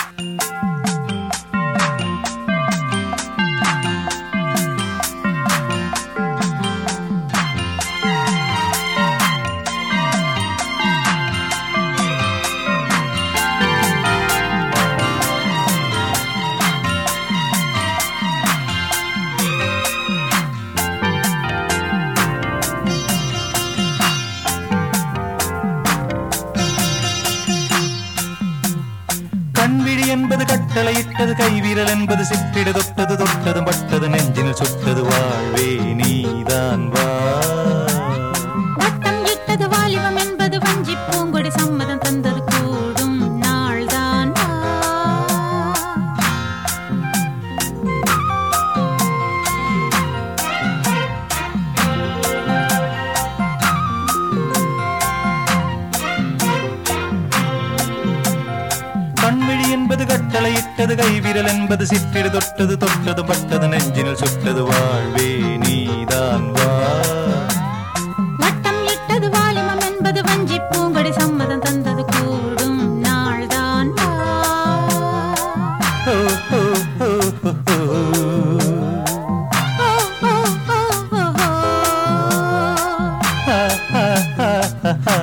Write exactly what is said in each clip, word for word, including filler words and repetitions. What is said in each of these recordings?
கண்விழி என்பது கட்டளையிட்டது, கைவிரல் என்பது சிற்றிட தொட்டது, தொட்டதும் பட்டது நெஞ்சினில் சுட்டது, வாழ்வே நீதான் வா. வட்டம் இட்டது வாலிபம் என்பது வஞ்சி பூங்கொடி, சம்மதம் தந்தது கூடும் நாள்தான் வா. கண்விழி என்பது கட்டளையிட்டது, கைவிரல் என்பது சிற்றிட தொட்டது, தொட்டது பட்டது நெஞ்சினில் சுட்டது, வாழ்வே நீதான் வா. வட்டம் இட்டது வாலிபம் என்பது வஞ்சி பூங்கொடி, சம்மதம் தந்தது கூடும் நாள்தான் வா. ஓ, ஓ, ஓ, ஓ, ஓ. ஓ, ஓ, ஓ, ஓ, ஓ. ஆ, ஆ, ஆ, ஆ, ஆ.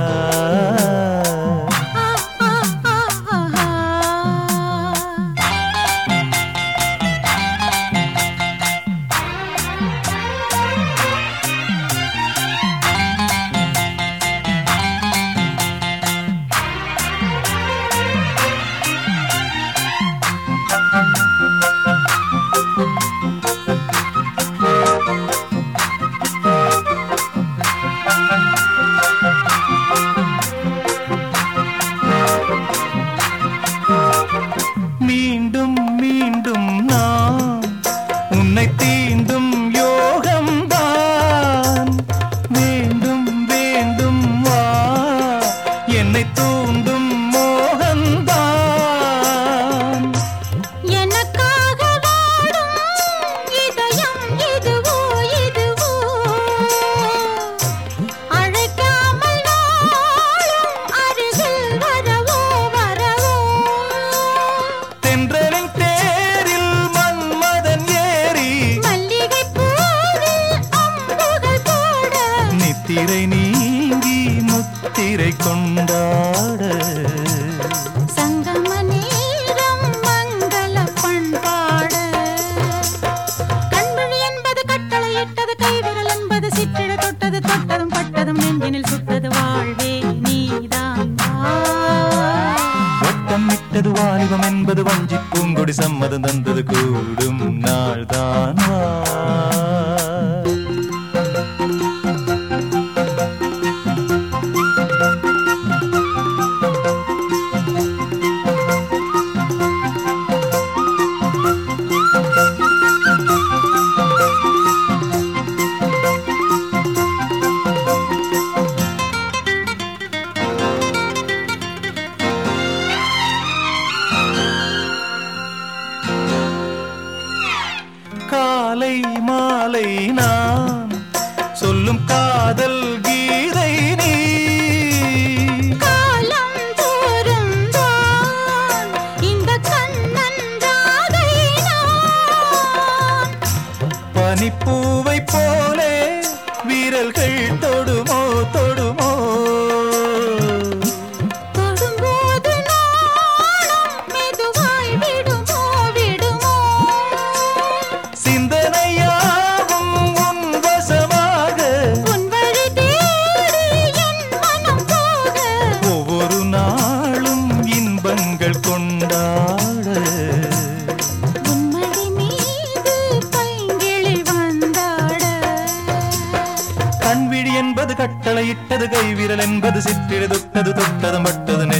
மீண்டும் மீண்டும் நான் உன்னை தீண்டும் யோகம்தான், வேண்டும் வேண்டும் வா என்னை தூண்டும் மோகம்தான். எனக்காக வாடும் இதயம் இதுவோ இதுவோ, அழைக்காமல் நாளும் அருகில் வரவோ வரவோ. தென்றலின் தேரில் மன்மதன் ஏறி மல்லிகை பூவில் அம்புகள் போட, நித்திரை நீங்கி முத்திரை கொண்டாட. சங்கம நேரம் மங்கள பண்பாட. கண்விழி என்பது கட்டளையிட்டது, கைவிரல் என்பது சிற்றிட தொட்டது, தொட்டதும் பட்டதும் நெஞ்சினில் சுட்டது, வாழ்வே நீதான் வா. வட்டம் இட்டது வாலிபம் என்பது வஞ்சி பூங்கொடி, சம்மதம் தந்தது கூடும் நாள்தான் வா. காலை மாலை நான் சொல்லும் காதல் கீதை நீ, காலம் தோறும் தான் இந்த கண்ணன் ராதை நான். பனிப்பூவை போலே வீரல்கள் தொடுமோ தொடுமோ, தொடும்போது நாணம் மெதுவாய் விடுமோ விடுமோ. சிந்தனையாகும் உன் வசமாக உன் வழி தேடி என் மனம் போக, ஒவ்வொரு நாளும் இன்பங்கள் கொண்டாட. உன்மடி மீது பைங்கிளி வந்தாட. கண்விழி என்பது கட்டளையிட்டது, கைவிரல் என்பது சிற்றிட தொட்டது, தொட்டதும் பட்டது